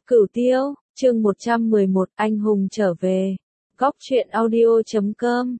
Cửu Tiêu, chương 111, anh hùng trở về. Góc truyện audio.com.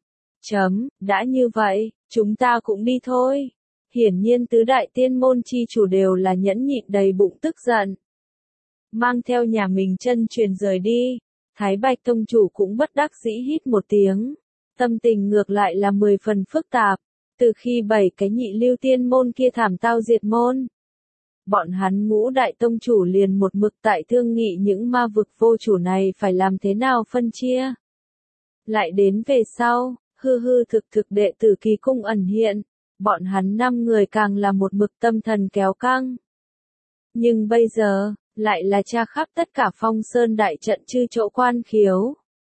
Đã như vậy, chúng ta cũng đi thôi. Hiển nhiên tứ đại tiên môn chi chủ đều là nhẫn nhịn đầy bụng tức giận. Mang theo nhà mình chân truyền rời đi, Thái Bạch tông chủ cũng bất đắc dĩ hít một tiếng. Tâm tình ngược lại là 10 phần phức tạp, từ khi 7 cái nhị lưu tiên môn kia thảm tao diệt môn. Bọn hắn Ngũ đại tông chủ liền một mực tại thương nghị những ma vực vô chủ này phải làm thế nào phân chia. Lại đến về sau, hư thực đệ tử Kỳ Cung ẩn hiện, bọn hắn 5 người càng là một mực tâm thần kéo căng. Nhưng bây giờ, lại là tra khắp tất cả Phong Sơn đại trận chư chỗ quan khiếu.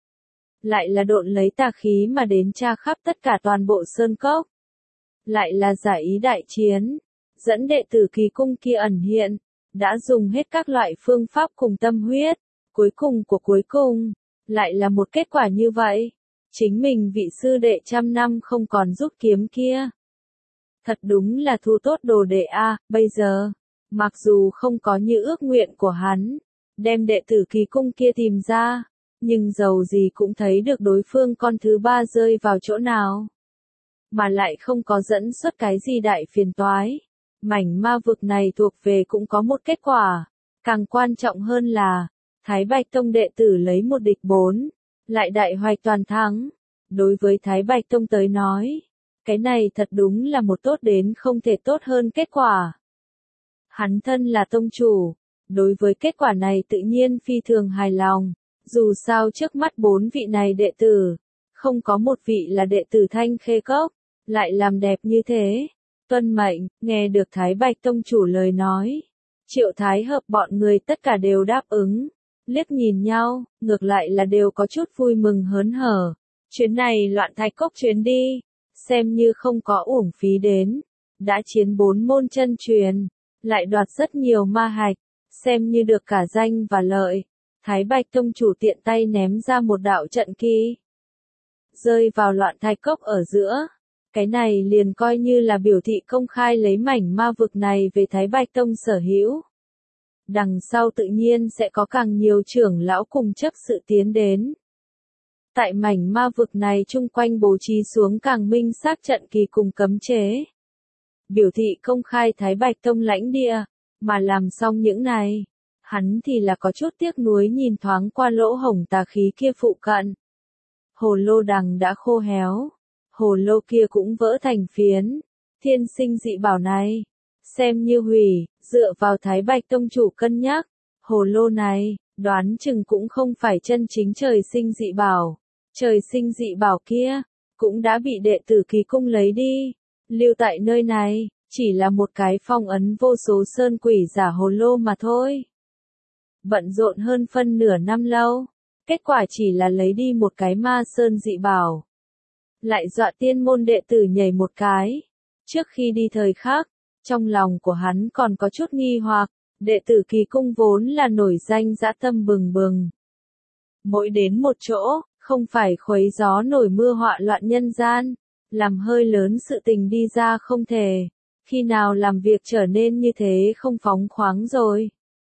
Lại là độn lấy tà khí mà đến tra khắp tất cả toàn bộ sơn cốc. Lại là giải ý đại chiến, dẫn đệ tử Kỳ Cung kia ẩn hiện, đã dùng hết các loại phương pháp cùng tâm huyết, cuối cùng của cuối cùng, lại là một kết quả như vậy. Chính mình vị sư đệ trăm năm không còn rút kiếm kia. Thật đúng là thu tốt đồ đệ a, bây giờ, mặc dù không có như ước nguyện của hắn, đem đệ tử Kỳ Cung kia tìm ra, nhưng dầu gì cũng thấy được đối phương con thứ ba rơi vào chỗ nào. Mà lại không có dẫn xuất cái gì đại phiền toái. Mảnh ma vực này thuộc về cũng có một kết quả. Càng quan trọng hơn là, Thái Bạch Tông đệ tử lấy 1 địch 4, lại đại hoạch toàn thắng. Đối với Thái Bạch Tông tới nói, cái này thật đúng là một tốt đến không thể tốt hơn kết quả. Hắn thân là tông chủ, đối với kết quả này tự nhiên phi thường hài lòng. Dù sao trước mắt 4 vị này đệ tử, không có một vị là đệ tử Thanh Khê Cốc, lại làm đẹp như thế. Tuân mệnh, nghe được Thái Bạch tông chủ lời nói. Triệu Thái Hợp bọn người tất cả đều đáp ứng. Liếc nhìn nhau, ngược lại là đều có chút vui mừng hớn hở. Chuyến này Loạn Thạch Cốc chuyến đi, xem như không có uổng phí đến. Đã chiến 4 môn chân truyền, lại đoạt rất nhiều ma hạch, xem như được cả danh và lợi. Thái Bạch tông chủ tiện tay ném ra một đạo trận kỳ, rơi vào Loạn Thạch Cốc ở giữa. Cái này liền coi như là biểu thị công khai lấy mảnh ma vực này về Thái Bạch Tông sở hữu. Đằng sau tự nhiên sẽ có càng nhiều trưởng lão cùng chấp sự tiến đến. Tại mảnh ma vực này chung quanh bố trí xuống càng minh xác trận kỳ cùng cấm chế. Biểu thị công khai Thái Bạch Tông lãnh địa, mà làm xong những này, hắn thì là có chút tiếc nuối nhìn thoáng qua lỗ hổng tà khí kia phụ cận. Hồ lô đằng đã khô héo. Hồ lô kia cũng vỡ thành phiến. Thiên sinh dị bảo này, xem như hủy, dựa vào Thái Bạch tông chủ cân nhắc. Hồ lô này, đoán chừng cũng không phải chân chính trời sinh dị bảo. Trời sinh dị bảo kia, cũng đã bị đệ tử Kỳ Cung lấy đi. Lưu tại nơi này, chỉ là một cái phong ấn vô số sơn quỷ giả hồ lô mà thôi. Bận rộn hơn phân nửa năm lâu, kết quả chỉ là lấy đi một cái ma sơn dị bảo. Lại dọa tiên môn đệ tử nhảy một cái. Trước khi đi thời khắc, trong lòng của hắn còn có chút nghi hoặc, đệ tử Kỳ Cung vốn là nổi danh dã tâm bừng bừng. Mỗi đến một chỗ, không phải khuấy gió nổi mưa họa loạn nhân gian, làm hơi lớn sự tình đi ra không thể, khi nào làm việc trở nên như thế không phóng khoáng rồi.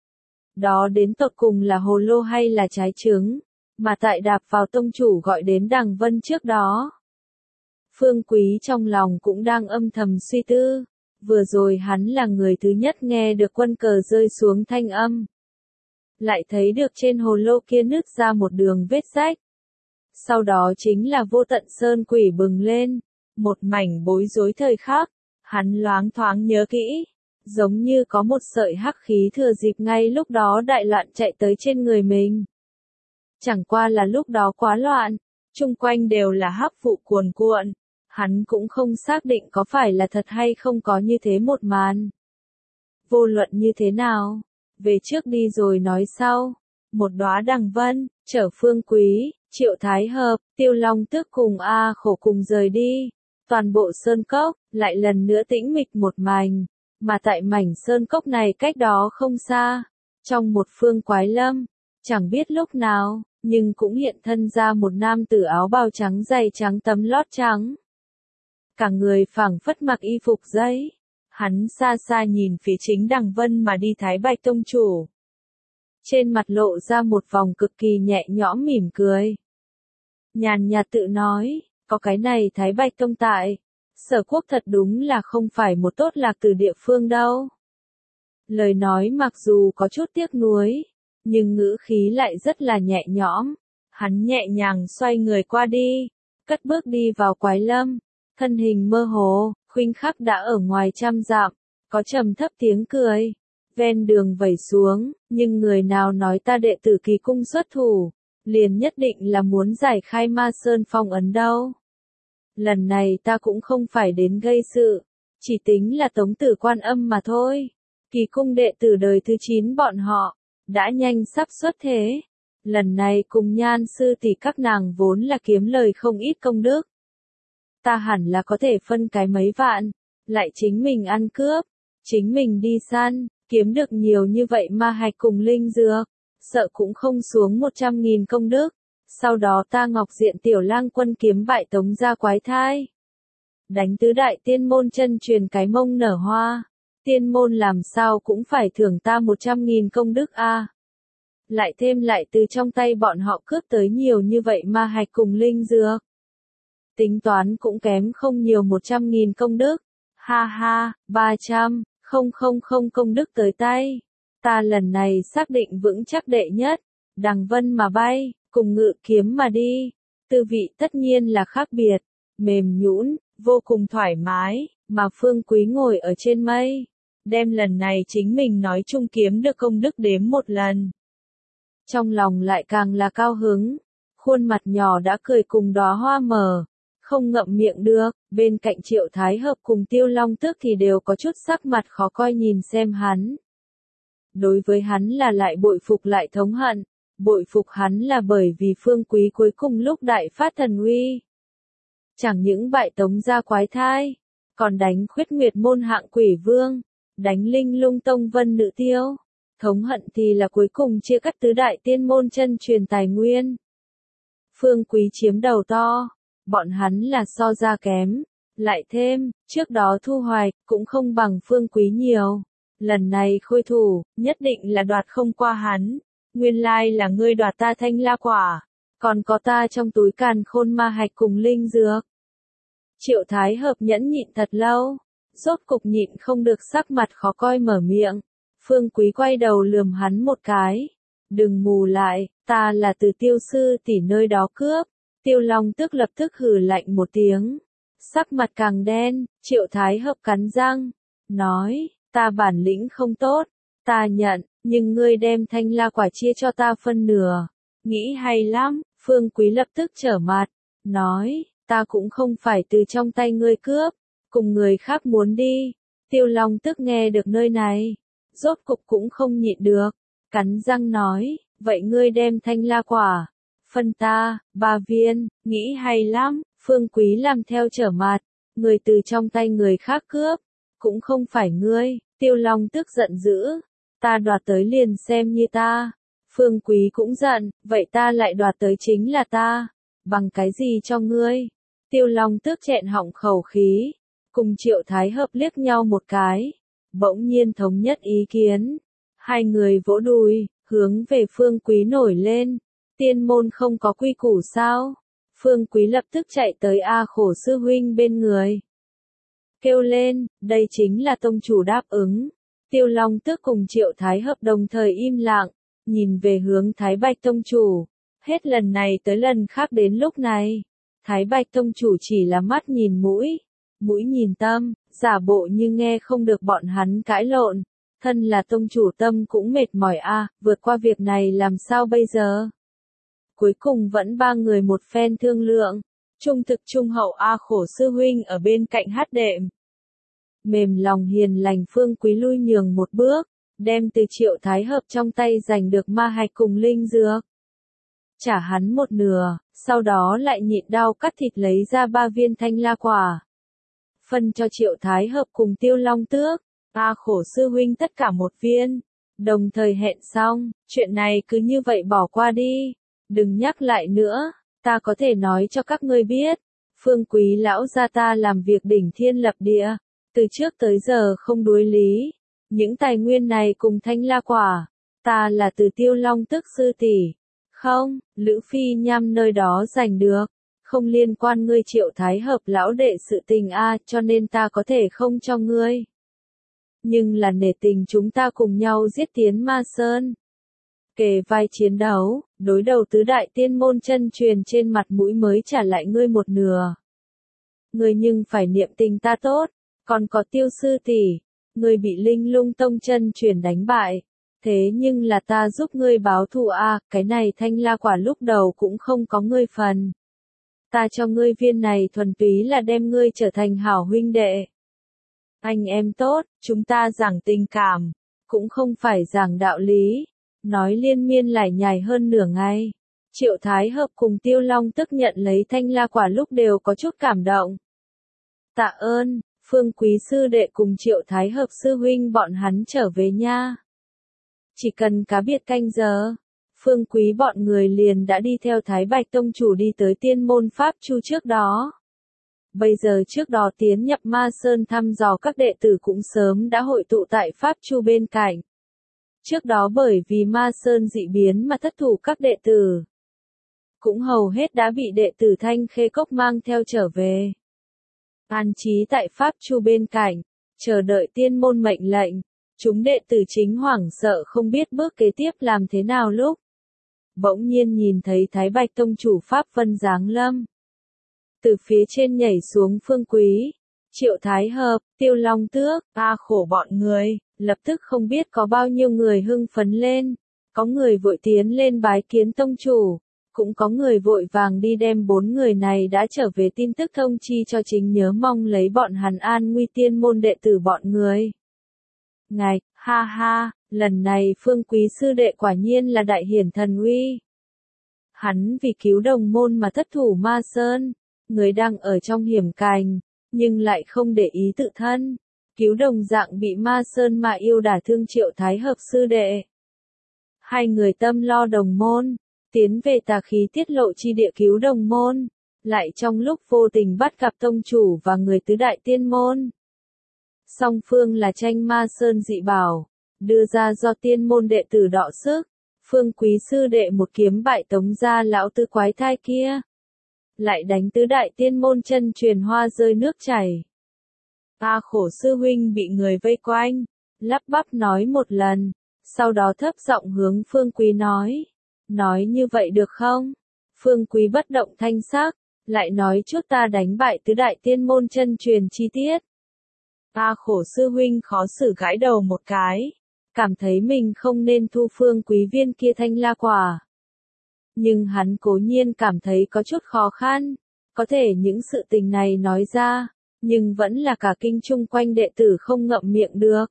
Đó đến tột cùng là hồ lô hay là trái trứng, mà tại đạp vào tông chủ gọi đến Đằng Vân trước đó. Phương Quý trong lòng cũng đang âm thầm suy tư, vừa rồi hắn là người thứ nhất nghe được quân cờ rơi xuống thanh âm. Lại thấy được trên hồ lô kia nứt ra một đường vết rách. Sau đó chính là vô tận sơn quỷ bừng lên, một mảnh bối rối thời khắc, hắn loáng thoáng nhớ kỹ, giống như có một sợi hắc khí thừa dịp ngay lúc đó đại loạn chạy tới trên người mình. Chẳng qua là lúc đó quá loạn, chung quanh đều là hắc vụ cuồn cuộn. Hắn cũng không xác định có phải là thật hay không có như thế một màn. Vô luận như thế nào, về trước đi rồi nói sau. Một đóa đằng vân, chở Phương Quý, Triệu Thái Hợp, Tiêu Long Tước cùng A Khổ cùng rời đi. Toàn bộ sơn cốc, lại lần nữa tĩnh mịch một mảnh. Mà tại mảnh sơn cốc này cách đó không xa, trong một phương quái lâm, chẳng biết lúc nào, nhưng cũng hiện thân ra một nam tử áo bào trắng dày trắng tấm lót trắng. Cả người phảng phất mặc y phục giấy. Hắn xa xa nhìn phía chính Đằng Vân mà đi Thái Bạch tông chủ. trên mặt lộ ra một vòng cực kỳ nhẹ nhõm mỉm cười. Nhàn nhạt tự nói, có cái này Thái Bạch Tông tại, Sở Quốc thật đúng là không phải một tốt lạc từ địa phương đâu. Lời nói mặc dù có chút tiếc nuối, nhưng ngữ khí lại rất là nhẹ nhõm. Hắn nhẹ nhàng xoay người qua đi, cất bước đi vào Quái Lâm, thân hình mơ hồ, khoảnh khắc đã ở ngoài trăm dặm, có trầm thấp tiếng cười, ven đường vẩy xuống, nhưng người nào nói ta đệ tử Kỳ Cung xuất thủ, liền nhất định là muốn giải khai Ma Sơn phong ấn đâu. Lần này ta cũng không phải đến gây sự, chỉ tính là Tống Tử Quan Âm mà thôi. Kỳ Cung đệ tử đời thứ 9 bọn họ, đã nhanh sắp xuất thế. Lần này cùng Nhan sư tỷ các nàng vốn là kiếm lời không ít công đức. Ta hẳn là có thể phân cái mấy vạn, lại chính mình ăn cướp, chính mình đi săn, kiếm được nhiều như vậy ma hạch cùng linh dược, sợ cũng không xuống 100.000 công đức. Sau đó ta Ngọc Diện Tiểu Lang quân kiếm bại Tống gia quái thai. Đánh tứ đại tiên môn chân truyền cái mông nở hoa. Tiên môn làm sao cũng phải thưởng ta 100.000 công đức a. Lại thêm lại từ trong tay bọn họ cướp tới nhiều như vậy ma hạch cùng linh dược. Tính toán cũng kém không nhiều 100.000 công đức. Ha ha, 300, không công đức tới tay. Ta lần này xác định vững chắc đệ nhất, đằng vân mà bay, cùng ngự kiếm mà đi. Tư vị tất nhiên là khác biệt, mềm nhũn, vô cùng thoải mái, mà Phương Quý ngồi ở trên mây. Đem lần này chính mình nói chung kiếm được công đức đếm một lần. Trong lòng lại càng là cao hứng, khuôn mặt nhỏ đã cười cùng đóa hoa mờ, không ngậm miệng được, bên cạnh Triệu Thái Hợp cùng Tiêu Long Tước thì đều có chút sắc mặt khó coi nhìn xem hắn. Đối với hắn là lại bội phục lại thống hận, bội phục hắn là bởi vì Phương Quý cuối cùng lúc đại phát thần uy. Chẳng những bại Tống gia quái thai, còn đánh Khuyết Nguyệt môn hạng quỷ vương, đánh Linh Lung tông vân nữ tiêu. Thống hận thì là cuối cùng chia cắt tứ đại tiên môn chân truyền tài nguyên. Phương Quý chiếm đầu to, bọn hắn là so ra kém, lại thêm, trước đó thu hoạch, cũng không bằng Phương Quý nhiều. Lần này khôi thủ, nhất định là đoạt không qua hắn. Nguyên lai là ngươi đoạt ta Thanh La quả, còn có ta trong túi càn khôn ma hạch cùng linh dược. Triệu Thái Hợp nhẫn nhịn thật lâu, rốt cục nhịn không được sắc mặt khó coi mở miệng. Phương Quý quay đầu lườm hắn một cái. Đừng mù lại, ta là từ Tiêu sư tỷ nơi đó cướp. Tiêu Long Tước lập tức hừ lạnh một tiếng. Sắc mặt càng đen, Triệu Thái Hợp cắn răng. Nói, ta bản lĩnh không tốt, ta nhận, nhưng ngươi đem Thanh La quả chia cho ta phân nửa. Nghĩ hay lắm, Phương Quý lập tức trở mặt. Nói, ta cũng không phải từ trong tay ngươi cướp, cùng người khác muốn đi. Tiêu Long Tước nghe được nơi này, rốt cục cũng không nhịn được, cắn răng nói, vậy ngươi đem Thanh La quả, phân ta, 3 viên, nghĩ hay lắm, Phương Quý làm theo trở mặt, người từ trong tay người khác cướp, cũng không phải ngươi. Tiêu Long Tước giận dữ, ta đoạt tới liền xem như ta. Phương Quý cũng giận, vậy ta lại đoạt tới chính là ta, bằng cái gì cho ngươi? Tiêu Long Tước chẹn họng khẩu khí, cùng Triệu Thái Hợp liếc nhau một cái, bỗng nhiên thống nhất ý kiến. Hai người vỗ đùi, hướng về Phương Quý nổi lên. Tiên môn không có quy củ sao? Phương Quý lập tức chạy tới A Khổ sư huynh bên người. Kêu lên, đây chính là tông chủ đáp ứng. Tiêu Long Tước cùng Triệu Thái Hợp đồng thời im lặng, nhìn về hướng Thái Bạch tông chủ. Hết lần này tới lần khác đến lúc này, Thái Bạch tông chủ chỉ là mắt nhìn mũi, mũi nhìn tâm, giả bộ như nghe không được bọn hắn cãi lộn. Thân là tông chủ tâm cũng mệt mỏi vượt qua việc này làm sao bây giờ? Cuối cùng vẫn ba người một phen thương lượng, trung thực trung hậu A Khổ sư huynh ở bên cạnh hát đệm. Mềm lòng hiền lành Phương Quý lui nhường một bước, đem từ Triệu Thái Hợp trong tay giành được ma hạch cùng linh dược. Trả hắn một nửa, sau đó lại nhịn đau cắt thịt lấy ra 3 viên Thanh La quả. Phân cho Triệu Thái Hợp cùng Tiêu Long Tước, A Khổ sư huynh tất cả 1 viên. Đồng thời hẹn xong, chuyện này cứ như vậy bỏ qua đi. Đừng nhắc lại nữa, ta có thể nói cho các ngươi biết. Phương Quý lão gia ta làm việc đỉnh thiên lập địa, từ trước tới giờ không đuối lý. Những tài nguyên này cùng Thanh La quả, Ta là từ Tiêu Long Tức sư tỷ. Không, Lữ Phi Nham nơi đó giành được. Không liên quan ngươi Triệu Thái Hợp lão đệ sự tình a, cho nên ta có thể không cho ngươi. Nhưng là nể tình chúng ta cùng nhau giết tiến Ma Sơn. Kề vai chiến đấu, đối đầu tứ đại tiên môn chân truyền trên mặt mũi mới trả lại ngươi một nửa. Ngươi nhưng phải niệm tình ta tốt, còn có Tiêu sư tỷ, ngươi bị Linh Lung Tông chân truyền đánh bại. Thế nhưng là ta giúp ngươi báo thù a, cái này Thanh La quả lúc đầu cũng không có ngươi phần. Ta cho ngươi viên này thuần túy là đem ngươi trở thành hảo huynh đệ. Anh em tốt, chúng ta giảng tình cảm, cũng không phải giảng đạo lý. Nói liên miên lải nhải hơn nửa ngày. Triệu Thái Hợp cùng Tiêu Long Tức nhận lấy Thanh La quả lúc đều có chút cảm động. Tạ ơn, Phương Quý sư đệ cùng Triệu Thái Hợp sư huynh bọn hắn trở về nha. Chỉ cần cá biệt canh giờ, Phương Quý bọn người liền đã đi theo Thái Bạch Tông chủ đi tới tiên môn Pháp Chu trước đó. Bây giờ trước đó tiến nhập Ma Sơn thăm dò các đệ tử cũng sớm đã hội tụ tại Pháp Chu bên cạnh. Trước đó bởi vì Ma Sơn dị biến mà thất thủ các đệ tử, cũng hầu hết đã bị đệ tử Thanh Khê Cốc mang theo trở về. An trí tại Pháp Chu bên cạnh, chờ đợi tiên môn mệnh lệnh. Chúng đệ tử chính hoảng sợ không biết bước kế tiếp làm thế nào lúc. Bỗng nhiên nhìn thấy Thái Bạch Tông chủ Pháp Vân giáng lâm. Từ phía trên nhảy xuống Phương Quý, Triệu Thái Hợp, Tiêu Long Tước, khổ bọn người, lập tức không biết có bao nhiêu người hưng phấn lên. Có người vội tiến lên bái kiến tông chủ, cũng có người vội vàng đi đem 4 người này đã trở về tin tức thông chi cho chính nhớ mong lấy bọn hắn an nguy tiên môn đệ tử bọn người. Ngài, ha ha, lần này Phương Quý sư đệ quả nhiên là đại hiển thần uy. Hắn vì cứu đồng môn mà thất thủ Ma Sơn, người đang ở trong hiểm cảnh, nhưng lại không để ý tự thân. Cứu đồng dạng bị Ma Sơn mà yêu đả thương Triệu Thái Hợp sư đệ. Hai người tâm lo đồng môn, tiến về tà khí tiết lộ chi địa cứu đồng môn, lại trong lúc vô tình bắt gặp tông chủ và người tứ đại tiên môn. Song phương là tranh Ma Sơn dị bảo, đưa ra do tiên môn đệ tử đọ sức. Phương Quý sư đệ một kiếm bại tống ra lão tứ quái thai kia. Lại đánh tứ đại tiên môn chân truyền hoa rơi nước chảy. Khổ sư huynh bị người vây quanh, lắp bắp nói một lần, sau đó thấp giọng hướng Phương Quý nói. Nói như vậy được không? Phương Quý bất động thanh sắc, lại nói chút ta đánh bại tứ đại tiên môn chân truyền chi tiết. Khổ sư huynh khó xử gãi đầu một cái, cảm thấy mình không nên thu Phương Quý viên kia Thanh La quả. Nhưng hắn cố nhiên cảm thấy có chút khó khăn, có thể những sự tình này nói ra, nhưng vẫn là cả kinh chung quanh đệ tử không ngậm miệng được.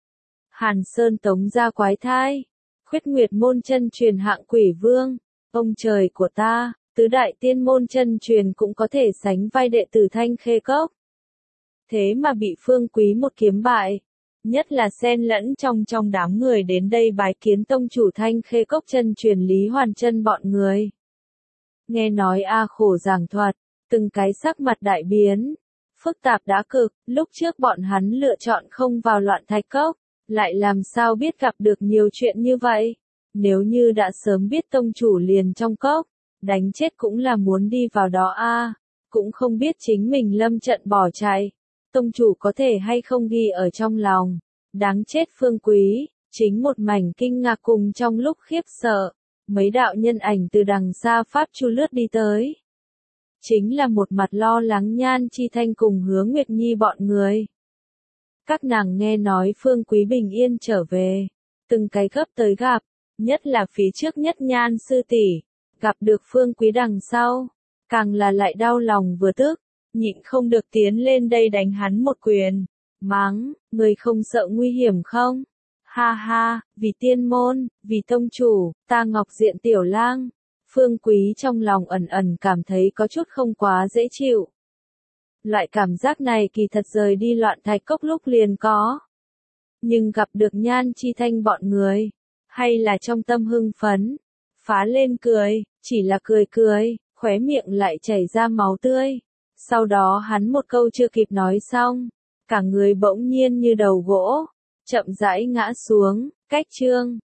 Hàn Sơn tống ra quái thai, Khuyết Nguyệt môn chân truyền hạng quỷ vương, ông trời của ta, tứ đại tiên môn chân truyền cũng có thể sánh vai đệ tử Thanh Khê Cốc. Thế mà bị Phương Quý một kiếm bại, nhất là xen lẫn trong đám người đến đây bái kiến tông chủ Thanh Khê Cốc chân truyền Lý Hoàn Chân bọn người. Nghe nói khổ giảng thuật, từng cái sắc mặt đại biến, phức tạp đã cực, lúc trước bọn hắn lựa chọn không vào Loạn Thạch Cốc, lại làm sao biết gặp được nhiều chuyện như vậy. Nếu như đã sớm biết tông chủ liền trong cốc, đánh chết cũng là muốn đi vào đó cũng không biết chính mình lâm trận bỏ chạy. Tông chủ có thể hay không ghi ở trong lòng. Đáng chết Phương Quý, chính một mảnh kinh ngạc cùng trong lúc khiếp sợ. Mấy đạo nhân ảnh từ đằng xa Pháp Chu lướt đi tới. Chính là một mặt lo lắng Nhan Chi Thanh cùng Hứa Nguyệt Nhi bọn người. Các nàng nghe nói Phương Quý bình yên trở về, từng cái gấp tới gặp, nhất là phía trước nhất Nhan sư tỷ, gặp được Phương Quý đằng sau, càng là lại đau lòng vừa tức, nhịn không được tiến lên đây đánh hắn một quyền, mắng, người không sợ nguy hiểm không? Ha ha, vì tiên môn, vì tông chủ, ta Ngọc Diện tiểu lang. Phương Quý trong lòng ẩn ẩn cảm thấy có chút không quá dễ chịu. Loại cảm giác này kỳ thật rời đi Loạn Thạch Cốc lúc liền có. Nhưng gặp được Nhan Chi Thanh bọn người, hay là trong tâm hưng phấn, phá lên cười, chỉ là cười, khóe miệng lại chảy ra máu tươi. Sau đó hắn một câu chưa kịp nói xong, cả người bỗng nhiên như đầu gỗ, chậm rãi ngã xuống, cách chương.